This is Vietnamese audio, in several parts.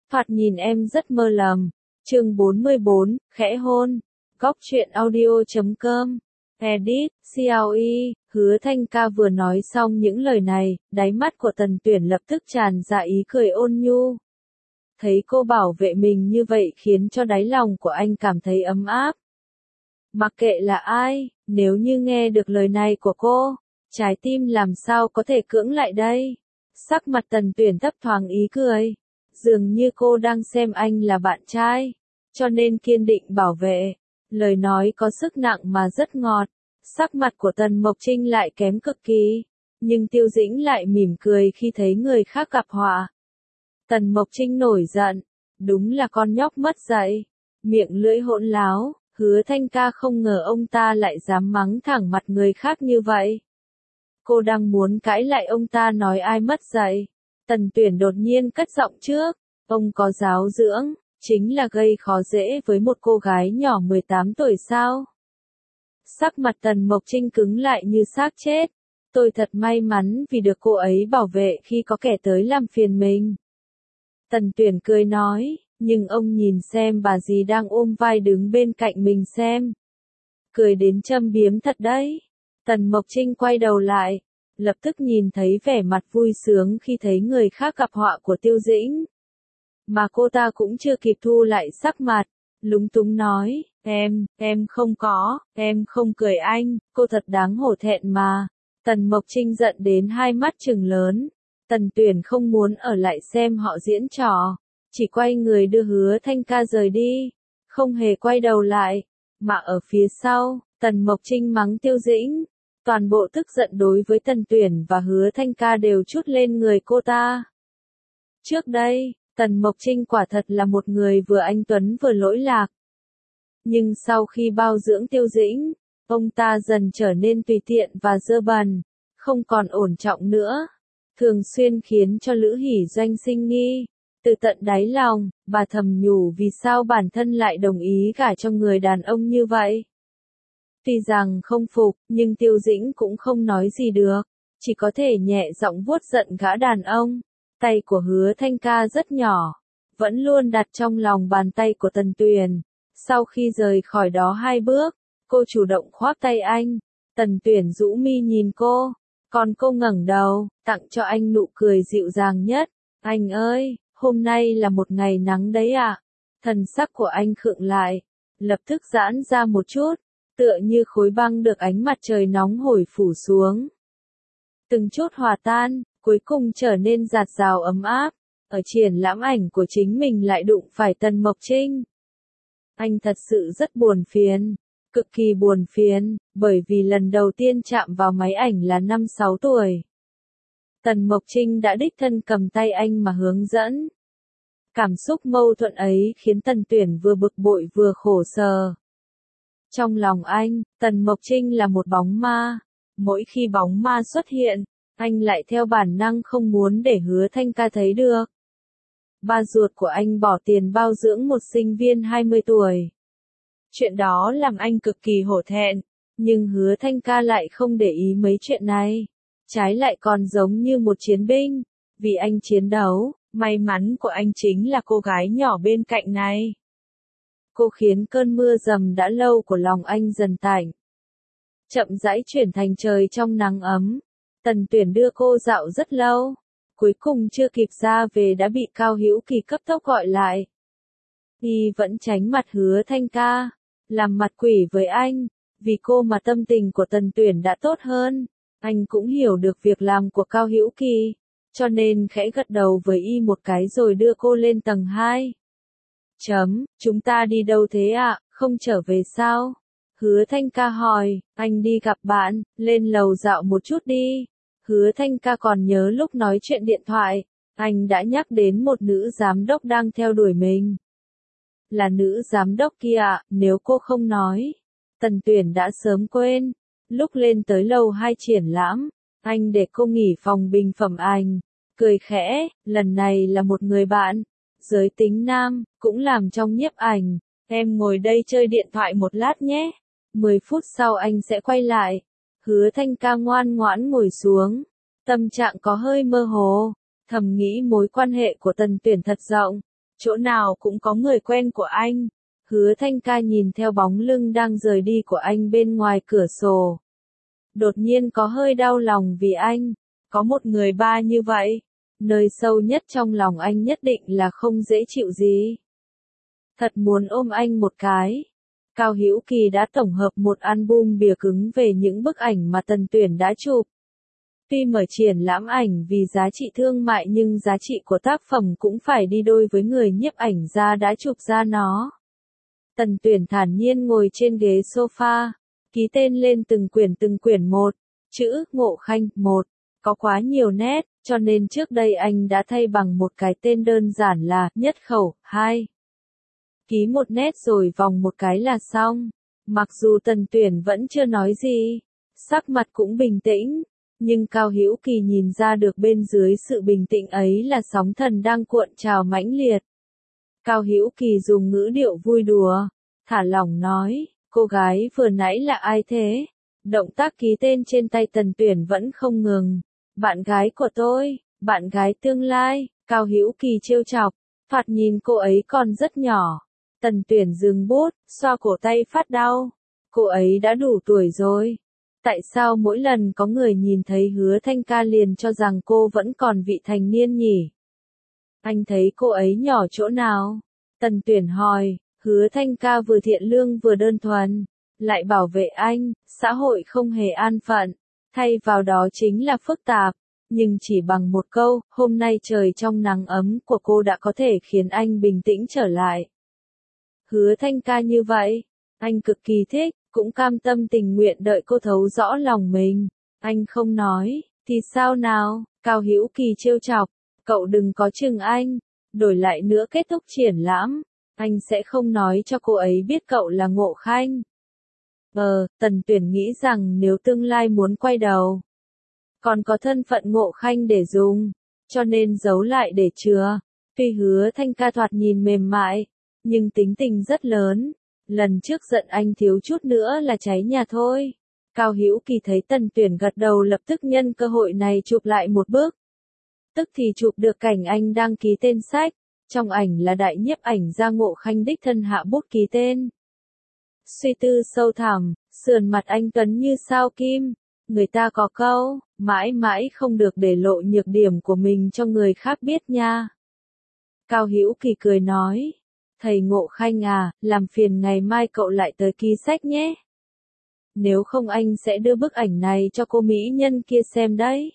Thoạt nhìn em rất mơ lầm. Chương 44, khẽ hôn. Góc truyện audio.com. Edit, CLE. Hứa Thanh Ca vừa nói xong những lời này, đáy mắt của Tần Tuyển lập tức tràn ra ý cười ôn nhu. Thấy cô bảo vệ mình như vậy khiến cho đáy lòng của anh cảm thấy ấm áp. Mặc kệ là ai, nếu như nghe được lời này của cô, trái tim làm sao có thể cưỡng lại đây. Sắc mặt Tần Tuyển thấp thoáng ý cười. Dường như cô đang xem anh là bạn trai, cho nên kiên định bảo vệ. Lời nói có sức nặng mà rất ngọt. Sắc mặt của Tần Mộc Trinh lại kém cực kỳ, nhưng Tiêu Dĩnh lại mỉm cười khi thấy người khác gặp họa. Tần Mộc Trinh nổi giận, đúng là con nhóc mất dạy, miệng lưỡi hỗn láo. Hứa Thanh Ca không ngờ ông ta lại dám mắng thẳng mặt người khác như vậy. Cô đang muốn cãi lại ông ta nói ai mất dạy. Tần Tuyển đột nhiên cất giọng trước, ông có giáo dưỡng, chính là gây khó dễ với một cô gái nhỏ 18 tuổi sao? Sắc mặt Tần Mộc Trinh cứng lại như xác chết. Tôi thật may mắn vì được cô ấy bảo vệ khi có kẻ tới làm phiền mình. Tần Tuyển cười nói, nhưng ông nhìn xem bà dì đang ôm vai đứng bên cạnh mình xem. Cười đến châm biếm thật đấy. Tần Mộc Trinh quay đầu lại, lập tức nhìn thấy vẻ mặt vui sướng khi thấy người khác gặp họa của Tiêu Dĩnh. Mà cô ta cũng chưa kịp thu lại sắc mặt, lúng túng nói, em không cười anh, cô thật đáng hổ thẹn mà. Tần Mộc Trinh giận đến hai mắt trừng lớn. Tần Tuyển không muốn ở lại xem họ diễn trò, chỉ quay người đưa Hứa Thanh Ca rời đi, không hề quay đầu lại. Mà ở phía sau, Tần Mộc Trinh mắng Tiêu Dĩnh. Toàn bộ tức giận đối với Tần Tuyển và Hứa Thanh Ca đều trút lên người cô ta. Trước đây, Tần Mộc Trinh quả thật là một người vừa anh tuấn vừa lỗi lạc. Nhưng sau khi bao dưỡng Tiêu Dĩnh, ông ta dần trở nên tùy tiện và dơ bẩn, không còn ổn trọng nữa. Thường xuyên khiến cho Lữ Hỷ Doanh sinh nghi. Từ tận đáy lòng, bà thầm nhủ vì sao bản thân lại đồng ý gả cho người đàn ông như vậy. Tuy rằng không phục, nhưng Tiêu Dĩnh cũng không nói gì được, chỉ có thể nhẹ giọng vuốt giận gã đàn ông. Tay của Hứa Thanh Ca rất nhỏ, vẫn luôn đặt trong lòng bàn tay của Tần Tuyển. Sau khi rời khỏi đó 2 bước, cô chủ động khoác tay anh. Tần Tuyển rũ mi nhìn cô, còn cô ngẩng đầu, tặng cho anh nụ cười dịu dàng nhất. Anh ơi, hôm nay là một ngày nắng đấy ạ. Thần sắc của anh khựng lại, lập tức giãn ra một chút, tựa như khối băng được ánh mặt trời nóng hổi phủ xuống. Từng chút hòa tan, cuối cùng trở nên rạt rào ấm áp. Ở triển lãm ảnh của chính mình lại đụng phải Tần Mộc Trinh. Anh thật sự rất buồn phiền, cực kỳ buồn phiền, bởi vì lần đầu tiên chạm vào máy ảnh là 5-6 tuổi. Tần Mộc Trinh đã đích thân cầm tay anh mà hướng dẫn. Cảm xúc mâu thuẫn ấy khiến Tần Tuyển vừa bực bội vừa khổ sở. Trong lòng anh, Tần Mộc Trinh là một bóng ma. Mỗi khi bóng ma xuất hiện, anh lại theo bản năng không muốn để Hứa Thanh Ca thấy được. Ba ruột của anh bỏ tiền bao dưỡng một sinh viên 20 tuổi. Chuyện đó làm anh cực kỳ hổ thẹn, nhưng Hứa Thanh Ca lại không để ý mấy chuyện này. Trái lại còn giống như một chiến binh, vì anh chiến đấu, may mắn của anh chính là cô gái nhỏ bên cạnh này. Cô khiến cơn mưa dầm đã lâu của lòng anh dần tạnh. Chậm rãi chuyển thành trời trong nắng ấm. Tần Tuyển đưa cô dạo rất lâu, cuối cùng chưa kịp ra về đã bị Cao Hữu Kỳ cấp tốc gọi lại. Y vẫn tránh mặt Hứa Thanh Ca, làm mặt quỷ với anh, vì cô mà tâm tình của Tần Tuyển đã tốt hơn. Anh cũng hiểu được việc làm của Cao Hữu Kỳ, cho nên khẽ gật đầu với Y một cái rồi đưa cô lên tầng 2. Chúng ta đi đâu thế ạ, không trở về sao? Hứa Thanh Ca hỏi, anh đi gặp bạn, lên lầu dạo một chút đi. Hứa Thanh Ca còn nhớ lúc nói chuyện điện thoại, anh đã nhắc đến một nữ giám đốc đang theo đuổi mình. Là nữ giám đốc kia ạ, nếu cô không nói. Tần Tuyển đã sớm quên. Lúc lên tới lầu 2 triển lãm, anh để cô nghỉ phòng bình phẩm ảnh. Cười khẽ, lần này là một người bạn, giới tính nam, cũng làm trong nhiếp ảnh. Em ngồi đây chơi điện thoại một lát nhé. 10 phút sau anh sẽ quay lại. Hứa Thanh Ca ngoan ngoãn ngồi xuống. Tâm trạng có hơi mơ hồ. Thầm nghĩ mối quan hệ của Tần Tuyển thật rộng. chỗ nào cũng có người quen của anh. Hứa Thanh Ca nhìn theo bóng lưng đang rời đi của anh bên ngoài cửa sổ. Đột nhiên có hơi đau lòng vì anh, có một người ba như vậy, nơi sâu nhất trong lòng anh nhất định là không dễ chịu gì. Thật muốn ôm anh một cái. Cao Hữu Kỳ đã tổng hợp một album bìa cứng về những bức ảnh mà Tần Tuyển đã chụp. Tuy mở triển lãm ảnh vì giá trị thương mại nhưng giá trị của tác phẩm cũng phải đi đôi với người nhiếp ảnh gia đã chụp ra nó. Tần Tuyển thản nhiên ngồi trên ghế sofa, ký tên lên từng quyển một, chữ Ngộ Khanh 1, có quá nhiều nét, cho nên trước đây anh đã thay bằng một cái tên đơn giản là Nhất Khẩu 2. Ký một nét rồi vòng một cái là xong. Mặc dù Tần Tuyển vẫn chưa nói gì, sắc mặt cũng bình tĩnh, nhưng Cao Hữu Kỳ nhìn ra được bên dưới sự bình tĩnh ấy là sóng thần đang cuộn trào mãnh liệt. Cao Hữu Kỳ dùng ngữ điệu vui đùa, thả lỏng nói, cô gái vừa nãy là ai thế? Động tác ký tên trên tay Tần Tuyển vẫn không ngừng. Bạn gái của tôi, bạn gái tương lai, Cao Hữu Kỳ trêu chọc, thoạt nhìn cô ấy còn rất nhỏ. Tần Tuyển dừng bút, xoa cổ tay phát đau. Cô ấy đã đủ tuổi rồi. Tại sao mỗi lần có người nhìn thấy Hứa Thanh Ca liền cho rằng cô vẫn còn vị thành niên nhỉ? Anh thấy cô ấy nhỏ chỗ nào? Tần Tuyển hỏi, Hứa Thanh Ca vừa thiện lương vừa đơn thuần, lại bảo vệ anh, xã hội không hề an phận, thay vào đó chính là phức tạp. Nhưng chỉ bằng một câu, hôm nay trời trong nắng ấm của cô đã có thể khiến anh bình tĩnh trở lại. Hứa Thanh Ca như vậy, anh cực kỳ thích, cũng cam tâm tình nguyện đợi cô thấu rõ lòng mình. Anh không nói, thì sao nào? Cao Hữu Kỳ trêu chọc, cậu đừng có chừng anh, đổi lại nữa kết thúc triển lãm, anh sẽ không nói cho cô ấy biết cậu là Ngộ Khanh. Tần Tuyển nghĩ rằng nếu tương lai muốn quay đầu, còn có thân phận Ngộ Khanh để dùng, cho nên giấu lại để chừa. Tuy Hứa Thanh Ca thoạt nhìn mềm mại, nhưng tính tình rất lớn. Lần trước giận anh thiếu chút nữa là cháy nhà thôi. Cao Hữu Kỳ thấy Tần Tuyển gật đầu lập tức nhân cơ hội này chụp lại một bức. Tức thì chụp được cảnh anh đang ký tên sách. Trong ảnh là đại nhiếp ảnh gia Ngộ Khanh đích thân hạ bút ký tên. Suy tư sâu thẳm, sườn mặt anh tuấn như sao kim. Người ta có câu, mãi mãi không được để lộ nhược điểm của mình cho người khác biết nha. Cao Hữu Kỳ cười nói, thầy Ngộ Khanh à, làm phiền ngày mai cậu lại tới ký sách nhé. Nếu không anh sẽ đưa bức ảnh này cho cô mỹ nhân kia xem đấy.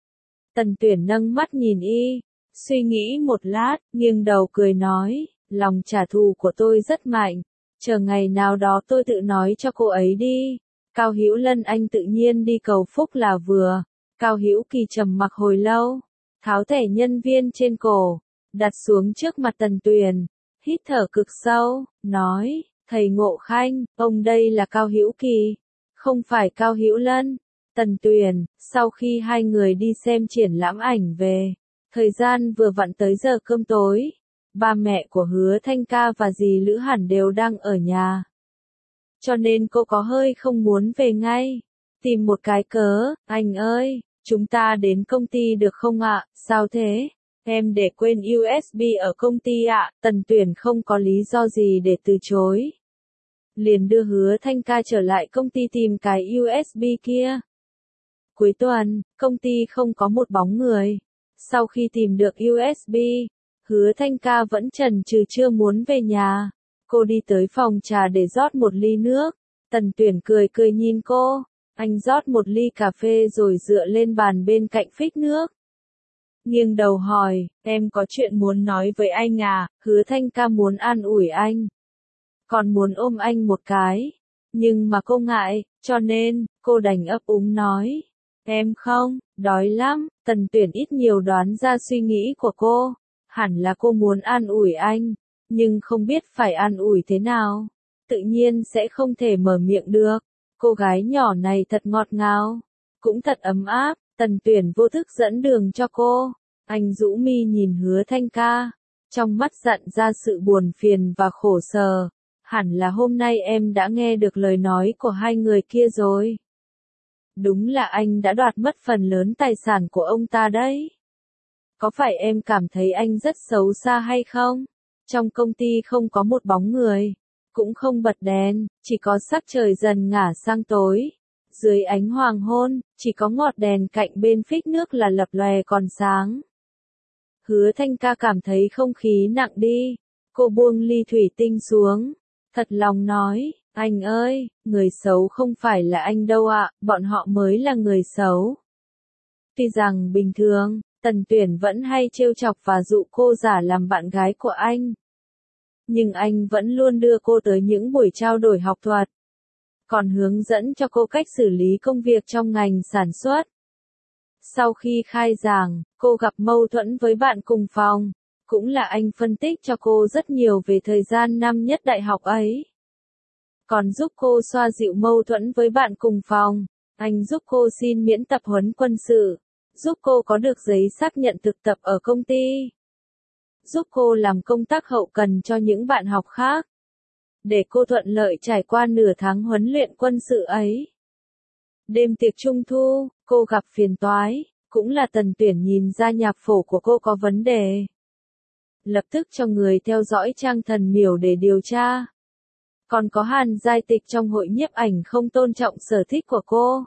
Tần Tuyển nâng mắt nhìn y, suy nghĩ một lát, nghiêng đầu cười nói, lòng trả thù của tôi rất mạnh, chờ ngày nào đó tôi tự nói cho cô ấy đi. Cao Hữu Lân anh tự nhiên đi cầu phúc là vừa. Cao Hữu Kỳ trầm mặc hồi lâu, tháo thẻ nhân viên trên cổ, đặt xuống trước mặt Tần Tuyển, hít thở cực sâu, nói, thầy Ngộ Khanh, ông đây là Cao Hữu Kỳ, không phải Cao Hữu Lân. Tần Tuyển, sau khi hai người đi xem triển lãm ảnh về, thời gian vừa vặn tới giờ cơm tối, ba mẹ của Hứa Thanh Ca và dì Lữ Hẳn đều đang ở nhà. Cho nên cô có hơi không muốn về ngay. Tìm một cái cớ, anh ơi, chúng ta đến công ty được không ạ? Sao thế? Em để quên USB ở công ty ạ. Tần Tuyển không có lý do gì để từ chối. Liền đưa Hứa Thanh Ca trở lại công ty tìm cái USB kia. Cuối tuần, công ty không có một bóng người. Sau khi tìm được USB, Hứa Thanh Ca vẫn chần chừ chưa muốn về nhà. Cô đi tới phòng trà để rót một ly nước. Tần Tuyển cười cười nhìn cô. Anh rót một ly cà phê rồi dựa lên bàn bên cạnh phích nước. Nghiêng đầu hỏi, em có chuyện muốn nói với anh à? Hứa Thanh Ca muốn an ủi anh. Còn muốn ôm anh một cái. Nhưng mà cô ngại, cho nên, cô đành ấp úng nói. Em không, đói lắm. Tần Tuyển ít nhiều đoán ra suy nghĩ của cô. Hẳn là cô muốn an ủi anh. Nhưng không biết phải an ủi thế nào. Tự nhiên sẽ không thể mở miệng được. Cô gái nhỏ này thật ngọt ngào. Cũng thật ấm áp. Tần Tuyển vô thức dẫn đường cho cô. Anh rũ mi nhìn Hứa Thanh Ca. Trong mắt dặn ra sự buồn phiền và khổ sở. Hẳn là hôm nay em đã nghe được lời nói của hai người kia rồi. Đúng là anh đã đoạt mất phần lớn tài sản của ông ta đấy. Có phải em cảm thấy anh rất xấu xa hay không? Trong công ty không có một bóng người, cũng không bật đèn, chỉ có sắc trời dần ngả sang tối. Dưới ánh hoàng hôn, chỉ có ngọn đèn cạnh bên phích nước là lập lòe còn sáng. Hứa Thanh Ca cảm thấy không khí nặng đi. Cô buông ly thủy tinh xuống. Thật lòng nói, anh ơi, người xấu không phải là anh đâu ạ, bọn họ mới là người xấu. Tuy rằng bình thường, Tần Tuyển vẫn hay trêu chọc và dụ cô giả làm bạn gái của anh. Nhưng anh vẫn luôn đưa cô tới những buổi trao đổi học thuật. Còn hướng dẫn cho cô cách xử lý công việc trong ngành sản xuất. Sau khi khai giảng, cô gặp mâu thuẫn với bạn cùng phòng. Cũng là anh phân tích cho cô rất nhiều về thời gian năm nhất đại học ấy. Còn giúp cô xoa dịu mâu thuẫn với bạn cùng phòng. Anh giúp cô xin miễn tập huấn quân sự. Giúp cô có được giấy xác nhận thực tập ở công ty. Giúp cô làm công tác hậu cần cho những bạn học khác. Để cô thuận lợi trải qua nửa tháng huấn luyện quân sự ấy. Đêm tiệc trung thu, cô gặp phiền toái. Cũng là Tần Tuyển nhìn ra nhạc phổ của cô có vấn đề. Lập tức cho người theo dõi trang Thần Miểu để điều tra. Còn có Hàn Giai Tịch trong hội nhiếp ảnh không tôn trọng sở thích của cô.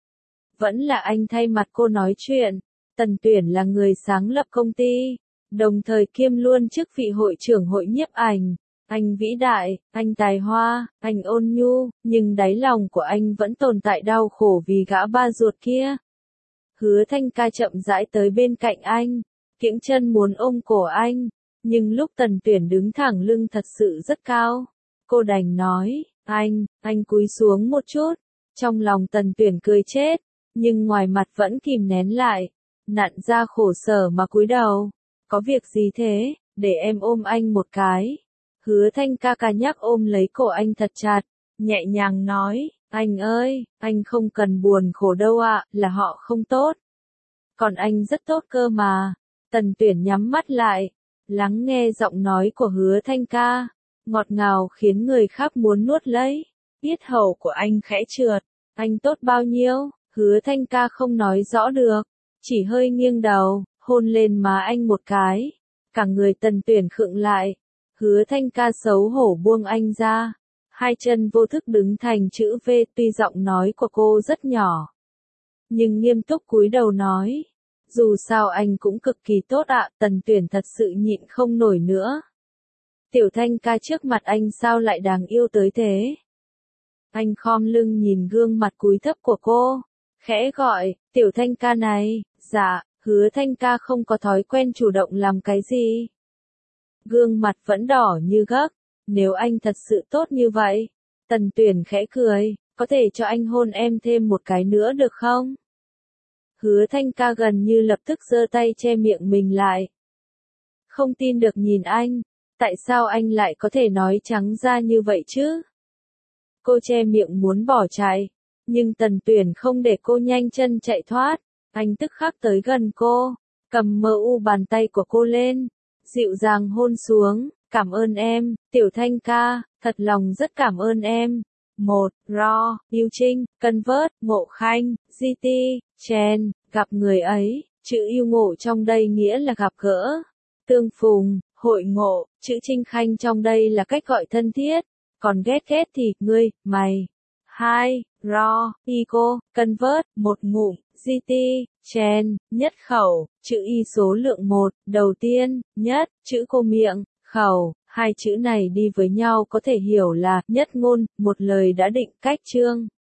Vẫn là anh thay mặt cô nói chuyện. Tần Tuyển là người sáng lập công ty, đồng thời kiêm luôn chức vị hội trưởng hội nhiếp ảnh. Anh vĩ đại, anh tài hoa, anh ôn nhu, nhưng đáy lòng của anh vẫn tồn tại đau khổ vì gã ba ruột kia. Hứa Thanh Ca chậm rãi tới bên cạnh anh, kiễng chân muốn ôm cổ anh, nhưng lúc Tần Tuyển đứng thẳng lưng thật sự rất cao. Cô đành nói, anh cúi xuống một chút. Trong lòng Tần Tuyển cười chết, nhưng ngoài mặt vẫn kìm nén lại. Nặn ra khổ sở mà cúi đầu. Có việc gì thế, để em ôm anh một cái. Hứa Thanh Ca ca nhắc ôm lấy cổ anh thật chặt, nhẹ nhàng nói, anh ơi, anh không cần buồn khổ đâu ạ, là họ không tốt. Còn anh rất tốt cơ mà. Tần Tuyển nhắm mắt lại, lắng nghe giọng nói của Hứa Thanh Ca, ngọt ngào khiến người khác muốn nuốt lấy. Yết hầu của anh khẽ trượt, anh tốt bao nhiêu, Hứa Thanh Ca không nói rõ được, chỉ hơi nghiêng đầu, hôn lên má anh một cái. Cả người Tần Tuyển khựng lại. Hứa Thanh Ca xấu hổ buông anh ra, hai chân vô thức đứng thành chữ V. Tuy giọng nói của cô rất nhỏ, nhưng nghiêm túc cúi đầu nói, dù sao anh cũng cực kỳ tốt ạ. Tần Tuyển thật sự nhịn không nổi nữa. Tiểu Thanh Ca trước mặt anh sao lại đáng yêu tới thế? Anh khom lưng nhìn gương mặt cúi thấp của cô, khẽ gọi, Tiểu Thanh Ca này. Dạ. Hứa Thanh Ca không có thói quen chủ động làm cái gì. Gương mặt vẫn đỏ như gấc. Nếu anh thật sự tốt như vậy. Tần Tuyển khẽ cười, có thể cho anh hôn em thêm một cái nữa được không? Hứa Thanh Ca gần như lập tức giơ tay che miệng mình lại. Không tin được nhìn anh, tại sao anh lại có thể nói trắng ra như vậy chứ? Cô che miệng muốn bỏ chạy, nhưng Tần Tuyển không để cô nhanh chân chạy thoát. Anh tức khắc tới gần cô, cầm mờ u bàn tay của cô lên, dịu dàng hôn xuống, cảm ơn em, Tiểu Thanh Ca, thật lòng rất cảm ơn em. 1. Ro, Yêu Trinh, Convert, Ngộ Khanh, GT, Chen, gặp người ấy, chữ yêu ngộ trong đây nghĩa là gặp gỡ, tương phùng, hội ngộ, chữ Trinh Khanh trong đây là cách gọi thân thiết, còn ghét thì, ngươi, mày. 2. Ro, Ico, Convert, một ngụm, GT, Chen, nhất khẩu, chữ Y số lượng 1, đầu tiên, nhất, chữ cô miệng, khẩu, hai chữ này đi với nhau có thể hiểu là, nhất ngôn, một lời đã định, cách chương.